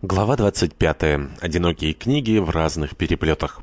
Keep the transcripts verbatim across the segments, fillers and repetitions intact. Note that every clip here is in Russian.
Глава двадцать пятая. Одинокие книги в разных переплетах.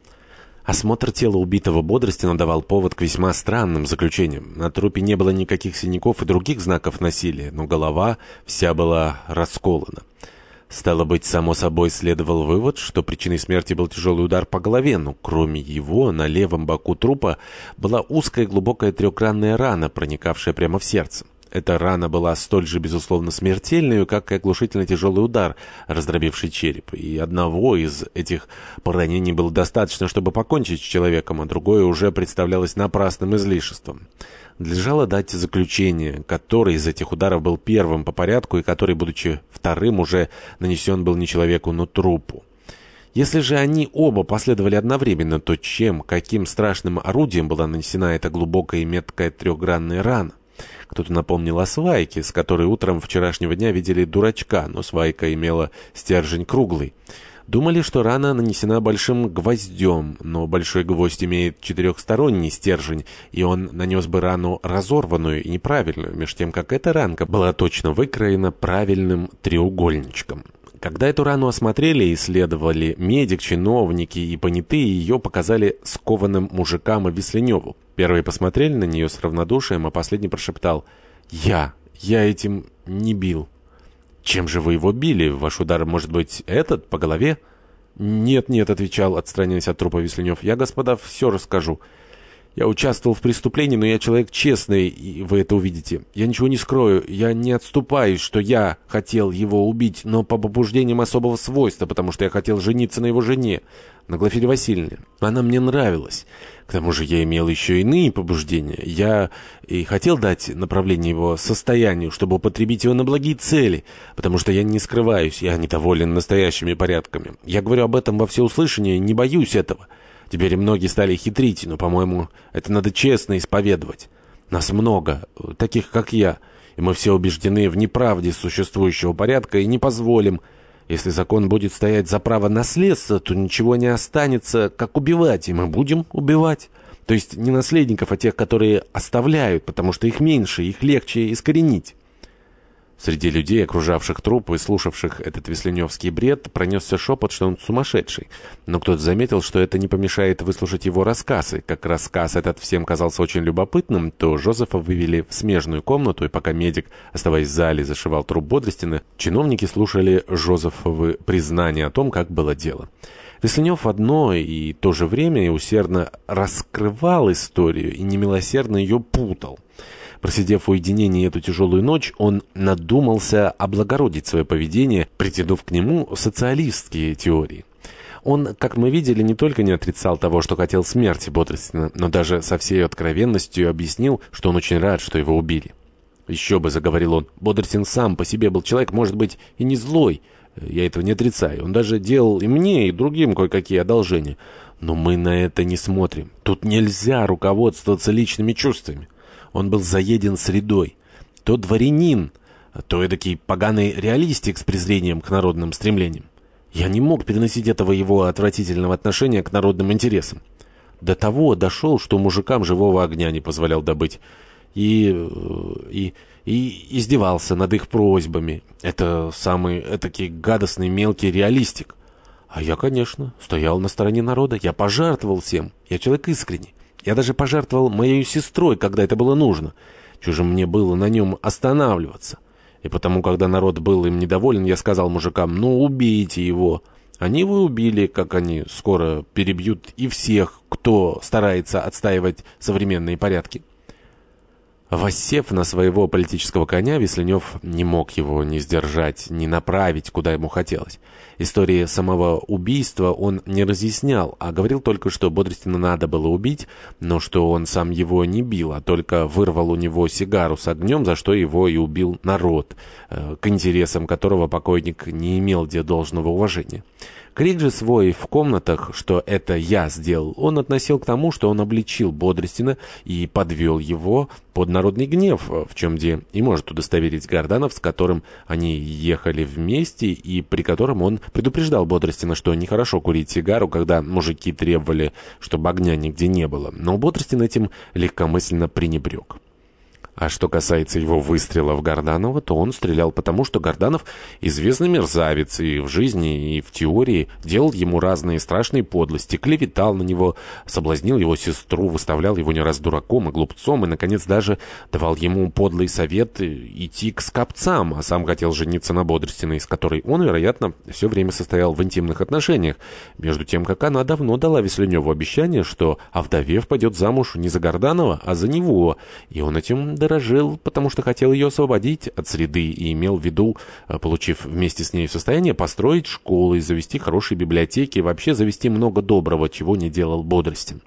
Осмотр тела убитого Бодростина давал повод к весьма странным заключениям. На трупе не было никаких синяков и других знаков насилия, но голова вся была расколона. Стало быть, само собой следовал вывод, что причиной смерти был тяжелый удар по голове, но кроме его на левом боку трупа была узкая глубокая трехгранная рана, проникавшая прямо в сердце. Эта рана была столь же, безусловно, смертельной, как и оглушительно тяжелый удар, раздробивший череп. И одного из этих поранений было достаточно, чтобы покончить с человеком, а другое уже представлялось напрасным излишеством. Надлежало дать заключение, который из этих ударов был первым по порядку и который, будучи вторым, уже нанесен был не человеку, но трупу. Если же они оба последовали одновременно, то чем, каким страшным орудием была нанесена эта глубокая и меткая трехгранная рана? Кто-то напомнил о свайке, с которой утром вчерашнего дня видели дурачка, но свайка имела стержень круглый. Думали, что рана нанесена большим гвоздем, но большой гвоздь имеет четырехсторонний стержень, и он нанес бы рану разорванную и неправильную, меж тем, как эта ранка была точно выкроена правильным треугольничком. Когда эту рану осмотрели и исследовали медик, чиновники и понятые, ее показали скованным мужикам и Весленеву. Первые посмотрели на нее с равнодушием, а последний прошептал: «Я, я этим не бил». «Чем же вы его били? Ваш удар, может быть, этот, по голове?» «Нет, нет», — отвечал, отстраняясь от трупа Весленев, — «я, господа, все расскажу. Я участвовал в преступлении, но я человек честный, и вы это увидите. Я ничего не скрою, я не отступаюсь, что я хотел его убить, но по побуждениям особого свойства, потому что я хотел жениться на его жене, на Глафире Васильевне. Она мне нравилась. К тому же я имел еще иные побуждения. Я и хотел дать направление его состоянию, чтобы употребить его на благие цели, потому что я не скрываюсь, я недоволен настоящими порядками. Я говорю об этом во всеуслышание, не боюсь этого. Теперь многие стали хитрить, но, по-моему, это надо честно исповедовать. Нас много, таких как я, и мы все убеждены в неправде существующего порядка и не позволим. Если закон будет стоять за право наследства, то ничего не останется, как убивать, и мы будем убивать. То есть не наследников, а тех, которые оставляют, потому что их меньше, их легче искоренить». Среди людей, окружавших труп и слушавших этот весленевский бред, пронесся шепот, что он сумасшедший. Но кто-то заметил, что это не помешает выслушать его рассказ, и как рассказ этот всем казался очень любопытным, то Жозефа вывели в смежную комнату, и пока медик, оставаясь в зале, зашивал труп Бодростина, чиновники слушали Жозефовы признания о том, как было дело. Весленев в одно и то же время и усердно раскрывал историю и немилосердно ее путал. Просидев в уединении эту тяжелую ночь, он надумался облагородить свое поведение, притянув к нему социалистские теории. Он, как мы видели, не только не отрицал того, что хотел смерти Бодростина, но даже со всей откровенностью объяснил, что он очень рад, что его убили. «Еще бы», — заговорил он, — «Бодростин сам по себе был человек, может быть, и не злой. Я этого не отрицаю. Он даже делал и мне, и другим кое-какие одолжения. Но мы на это не смотрим. Тут нельзя руководствоваться личными чувствами. Он был заеден средой. То дворянин, то эдакий поганый реалистик с презрением к народным стремлениям. Я не мог переносить этого его отвратительного отношения к народным интересам. До того дошел, что мужикам живого огня не позволял добыть. И, и, и издевался над их просьбами. Это самый этакий гадостный мелкий реалистик. А я, конечно, стоял на стороне народа. Я пожертвовал всем. Я человек искренний. Я даже пожертвовал моей сестрой, когда это было нужно. Чужим мне было на нем останавливаться. И потому, когда народ был им недоволен, я сказал мужикам: ну, убейте его. Они его убили, как они скоро перебьют и всех, кто старается отстаивать современные порядки. Воссев на своего политического коня, Весленев не мог его ни сдержать, ни направить, куда ему хотелось. Истории самого убийства он не разъяснял, а говорил только, что Бодростина надо было убить, но что он сам его не бил, а только вырвал у него сигару с огнем, за что его и убил народ, к интересам которого покойник не имел где должного уважения. Крик же свой в комнатах, что это я сделал, он относил к тому, что он обличил Бодростина и подвел его под народный гнев, в чем где и может удостоверить Горданов, с которым они ехали вместе и при котором он предупреждал Бодростина, что нехорошо курить сигару, когда мужики требовали, чтобы огня нигде не было. Но Бодростин этим легкомысленно пренебрег. А что касается его выстрела в Горданова, то он стрелял потому, что Горданов известный мерзавец и в жизни, и в теории делал ему разные страшные подлости, клеветал на него, соблазнил его сестру, выставлял его не раз дураком и глупцом, и, наконец, даже давал ему подлый совет идти к скопцам, а сам хотел жениться на Бодростиной, с которой он, вероятно, все время состоял в интимных отношениях, между тем, как она давно дала Весленеву обещание, что, овдовев, пойдет замуж не за Горданова, а за него, и он этим дорожил, потому что хотел ее освободить от среды и имел в виду, получив вместе с ней состояние, построить школы, завести хорошие библиотеки и вообще завести много доброго, чего не делал Бодростин.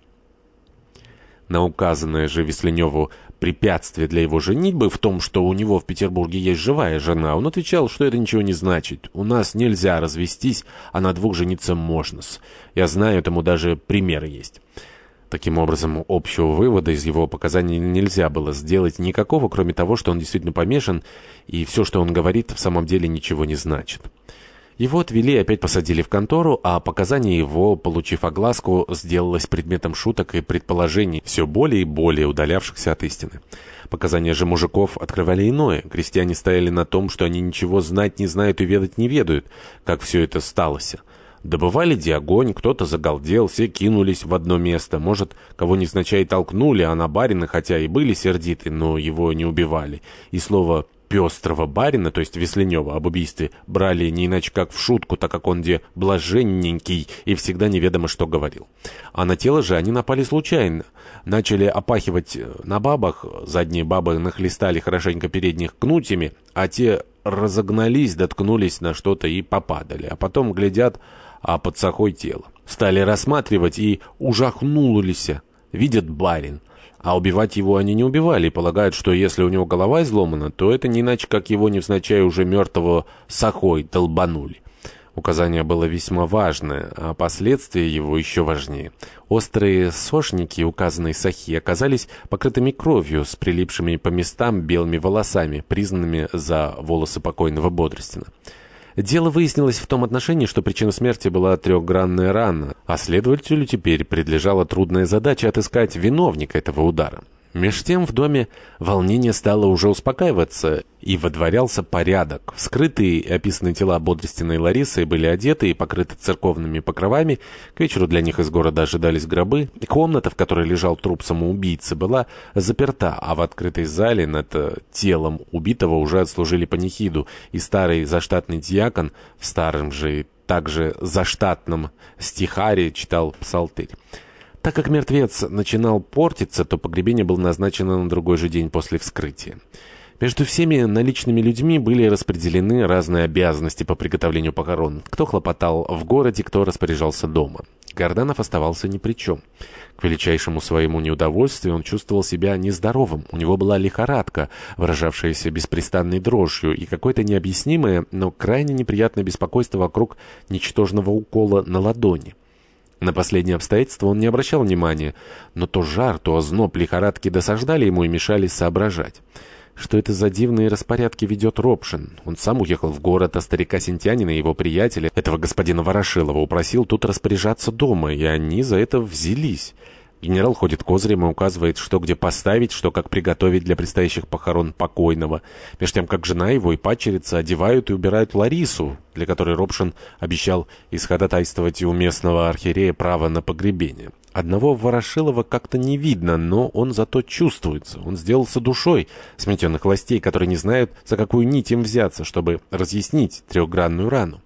На указанное же Весленеву препятствие для его женитьбы в том, что у него в Петербурге есть живая жена, он отвечал, что это ничего не значит. «У нас нельзя развестись, а на двух жениться можно-с. Я знаю, этому даже примеры есть». Таким образом, общего вывода из его показаний нельзя было сделать никакого, кроме того, что он действительно помешан, и все, что он говорит, в самом деле ничего не значит. Его отвели и опять посадили в контору, а показания его, получив огласку, сделалось предметом шуток и предположений, все более и более удалявшихся от истины. Показания же мужиков открывали иное. Крестьяне стояли на том, что они ничего знать не знают и ведать не ведают, как все это сталося. Добывали де огонь, кто-то загалдел, все кинулись в одно место. Может, кого невзначай толкнули, а на барина, хотя и были сердиты, но его не убивали. И слово «пестрого барина», то есть Весленева, об убийстве брали не иначе как в шутку, так как он где блаженненький и всегда неведомо что говорил. А на тело же они напали случайно. Начали опахивать на бабах, задние бабы нахлестали хорошенько передних кнутьями, а те разогнались, доткнулись на что-то и попадали. А потом глядят, а под сахой тело. Стали рассматривать и ужахнулись. Видят барин. А убивать его они не убивали, и полагают, что если у него голова изломана, то это не иначе, как его невзначай уже мертвого сахой долбанули. Указание было весьма важное, а последствия его еще важнее. Острые сошники указанной сахи оказались покрытыми кровью с прилипшими по местам белыми волосами, признанными за волосы покойного Бодростина. Дело выяснилось в том отношении, что причина смерти была трехгранная рана, а следователю теперь предлежала трудная задача отыскать виновника этого удара. Меж тем в доме волнение стало уже успокаиваться, и водворялся порядок. Вскрытые и описанные тела Бодростина и Ларисы были одеты и покрыты церковными покровами. К вечеру для них из города ожидались гробы. Комната, в которой лежал труп самоубийцы, была заперта, а в открытой зале над телом убитого уже отслужили панихиду, и старый заштатный диакон в старом же и также заштатном стихаре читал псалтырь. Так как мертвец начинал портиться, то погребение было назначено на другой же день после вскрытия. Между всеми наличными людьми были распределены разные обязанности по приготовлению похорон. Кто хлопотал в городе, кто распоряжался дома. Горданов оставался ни при чем. К величайшему своему неудовольствию он чувствовал себя нездоровым. У него была лихорадка, выражавшаяся беспрестанной дрожью, и какое-то необъяснимое, но крайне неприятное беспокойство вокруг ничтожного укола на ладони. На последнее обстоятельство он не обращал внимания, но то жар, то озноб лихорадки досаждали ему и мешали соображать. Что это за дивные распорядки ведет Ропшин? Он сам уехал в город, а старика Сентянина и его приятеля, этого господина Ворошилова, упросил тут распоряжаться дома, и они за это взялись. Генерал ходит козырем и указывает, что где поставить, что как приготовить для предстоящих похорон покойного. Между тем, как жена его и падчерица одевают и убирают Ларису, для которой Ропшин обещал исходатайствовать у местного архиерея право на погребение. Одного Ворошилова как-то не видно, но он зато чувствуется. Он сделался душой сметенных властей, которые не знают, за какую нить им взяться, чтобы разъяснить трехгранную рану.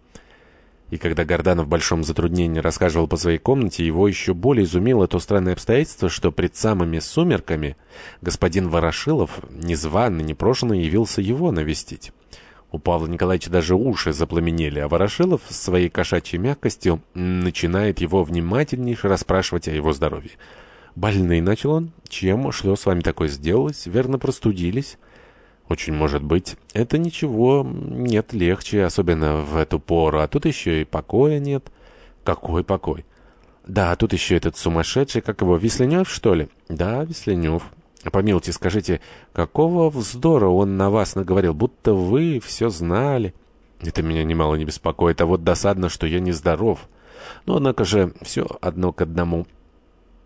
И когда Горданов в большом затруднении расхаживал по своей комнате, его еще более изумило то странное обстоятельство, что пред самыми сумерками господин Ворошилов, незваный, непрошенный, явился его навестить. У Павла Николаевича даже уши запламенели, а Ворошилов с своей кошачьей мягкостью начинает его внимательнейше расспрашивать о его здоровье. «Больны», — начал он, — «чем? Что с вами такое сделалось? Верно, простудились?» «Очень может быть. Это ничего, нет легче, особенно в эту пору. А тут еще и покоя нет». «Какой покой?» «Да, тут еще этот сумасшедший, как его, Весленев, что ли?» «Да, Весленев». «Помилуйте, скажите, какого вздора он на вас наговорил, будто вы все знали?» «Это меня немало не беспокоит, а вот досадно, что я нездоров. Но, однако же, все одно к одному».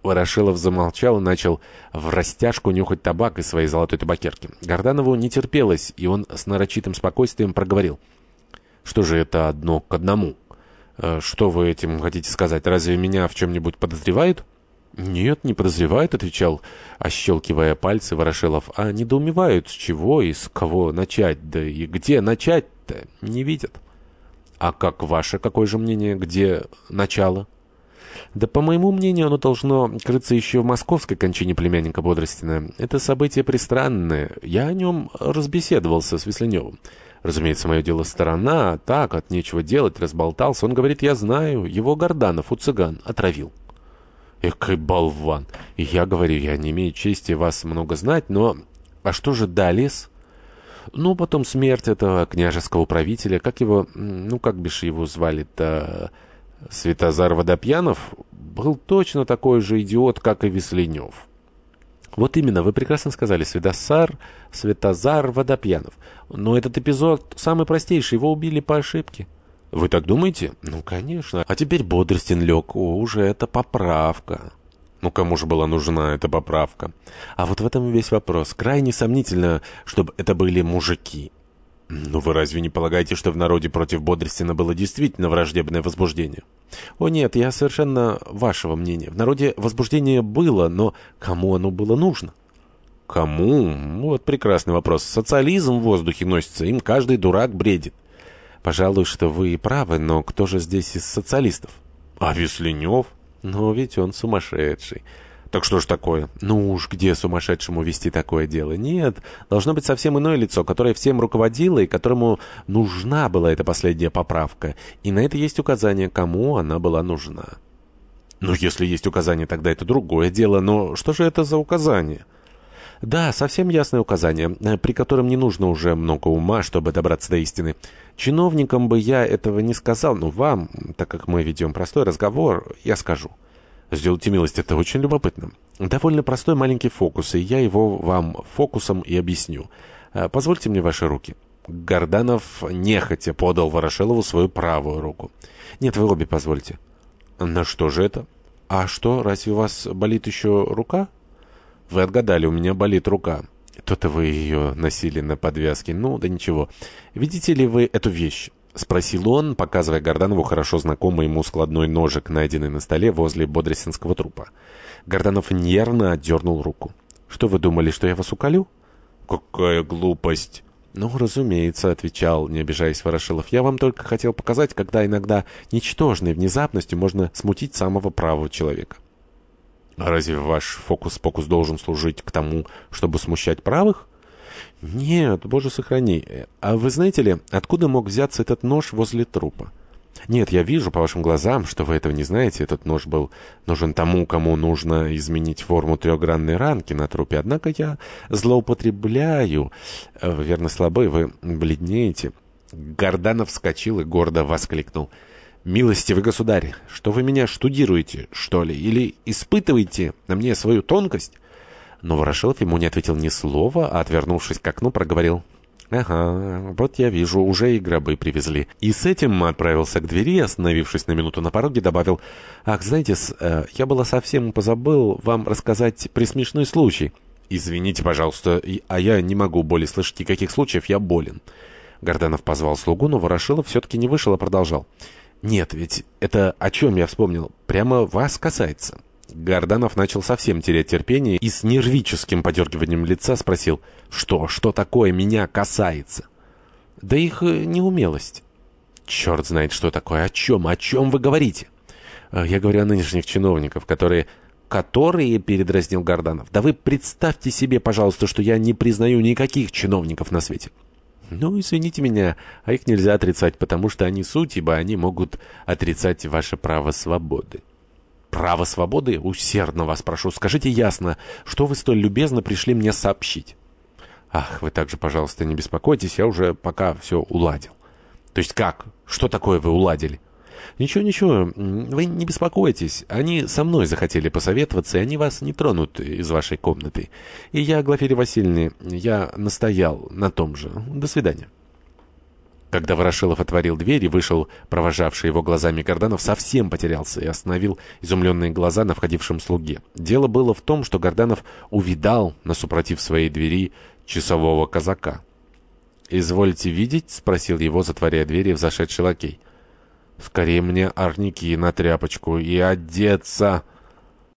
Ворошилов замолчал и начал врастяжку нюхать табак из своей золотой табакерки. Горданову не терпелось, и он с нарочитым спокойствием проговорил: «Что же это одно к одному? Что вы этим хотите сказать? Разве меня в чем-нибудь подозревают?» «Нет, не подозревают», — отвечал, ощелкивая пальцы Ворошилов, «а недоумевают, с чего и с кого начать, да и где начать-то, не видят». «А как ваше, какое же мнение, где начало?» «Да, по моему мнению, оно должно крыться еще в московской кончине племянника Бодростина. Это событие пристранное. Я о нем разбеседовался с Весленевым. Разумеется, мое дело сторона, а так, от нечего делать, разболтался. Он говорит: я знаю, его Горданов у цыган отравил». «Экой болван! И я говорю, я не имею чести вас много знать, но... А что же далее-с?» «Ну, потом смерть этого княжеского правителя, как его... Ну, как бишь его звали-то... Святозар Водопьянов был точно такой же идиот, как и Весленев». «Вот именно, вы прекрасно сказали, Святозар, Святозар Водопьянов. Но этот эпизод самый простейший, его убили по ошибке». «Вы так думаете?» «Ну, конечно. А теперь Бодростин лег. О, уже это поправка». «Ну, кому же была нужна эта поправка?» «А вот в этом и весь вопрос. Крайне сомнительно, чтобы это были мужики». «Ну, вы разве не полагаете, что в народе против Бодростина было действительно враждебное возбуждение?» «О нет, я совершенно вашего мнения. В народе возбуждение было, но кому оно было нужно?» «Кому? Вот прекрасный вопрос. Социализм в воздухе носится, им каждый дурак бредит». «Пожалуй, что вы правы, но кто же здесь из социалистов?» «А Весленев?» «Ну, ведь он сумасшедший». «Так что ж такое?» «Ну уж где сумасшедшему вести такое дело? Нет, должно быть совсем иное лицо, которое всем руководило и которому нужна была эта последняя поправка. И на это есть указание, кому она была нужна». «Ну, если есть указание, тогда это другое дело. Но что же это за указание?» «Да, совсем ясное указание, при котором не нужно уже много ума, чтобы добраться до истины. Чиновникам бы я этого не сказал, но вам, так как мы ведем простой разговор, я скажу». «Сделайте милость, это очень любопытно. Довольно простой маленький фокус, и я его вам фокусом и объясню. Позвольте мне ваши руки». Горданов нехотя подал Ворошилову свою правую руку. «Нет, вы обе позвольте». «На что же это?» «А что, разве у вас болит еще рука?» «Вы отгадали, у меня болит рука». «То-то вы ее носили на подвязке. Ну, да ничего. Видите ли вы эту вещь?» — спросил он, показывая Горданову хорошо знакомый ему складной ножик, найденный на столе возле бодростинского трупа. Горданов нервно отдернул руку. «Что вы думали, что я вас уколю?» «Какая глупость!» «Ну, разумеется», — отвечал, не обижаясь Ворошилов. «Я вам только хотел показать, когда иногда ничтожной внезапностью можно смутить самого правого человека». «А разве ваш фокус-покус должен служить к тому, чтобы смущать правых?» «Нет, боже сохрани. А вы знаете ли, откуда мог взяться этот нож возле трупа?» «Нет, я вижу по вашим глазам, что вы этого не знаете. Этот нож был нужен тому, кому нужно изменить форму трехгранной ранки на трупе. Однако я злоупотребляю. Вы, верно, слабы, вы бледнеете». Горданов вскочил и гордо воскликнул: «Милостивый государь, что вы меня штудируете, что ли, или испытываете на мне свою тонкость?» Но Ворошилов ему не ответил ни слова, а, отвернувшись к окну, проговорил: «Ага, вот я вижу, уже и гробы привезли». И с этим отправился к двери, остановившись на минуту на пороге, добавил: «Ах, знаете, я было совсем позабыл вам рассказать присмешной случай». «Извините, пожалуйста, а я не могу более слышать никаких случаев, я болен». Горданов позвал слугу, но Ворошилов все-таки не вышел, а продолжал: «Нет, ведь это о чем я вспомнил, прямо вас касается». Горданов начал совсем терять терпение и с нервическим подергиванием лица спросил: «Что? Что такое меня касается?» «Да их неумелость». «Черт знает, что такое. О чем? О чем вы говорите?» «Я говорю о нынешних чиновников, которые...» «Которые?» — передразнил Горданов. «Да вы представьте себе, пожалуйста, что я не признаю никаких чиновников на свете». «Ну, извините меня, а их нельзя отрицать, потому что они суть, ибо они могут отрицать ваше право свободы». «Право свободы? Усердно вас прошу, скажите ясно, что вы столь любезно пришли мне сообщить?» «Ах, вы также, пожалуйста, не беспокойтесь, я уже пока все уладил». «То есть как? Что такое вы уладили?» «Ничего, ничего, вы не беспокойтесь. Они со мной захотели посоветоваться, и они вас не тронут из вашей комнаты. И я, Глафире Васильевне, я настоял на том же. До свидания». Когда Ворошилов отворил дверь и вышел, провожавший его глазами Горданов совсем потерялся и остановил изумленные глаза на входившем слуге. Дело было в том, что Горданов увидал на супротив своей двери часового казака. «Извольте видеть?» — спросил его, затворяя двери, взошедший лакей. «Скорее мне орники на тряпочку и одеться!»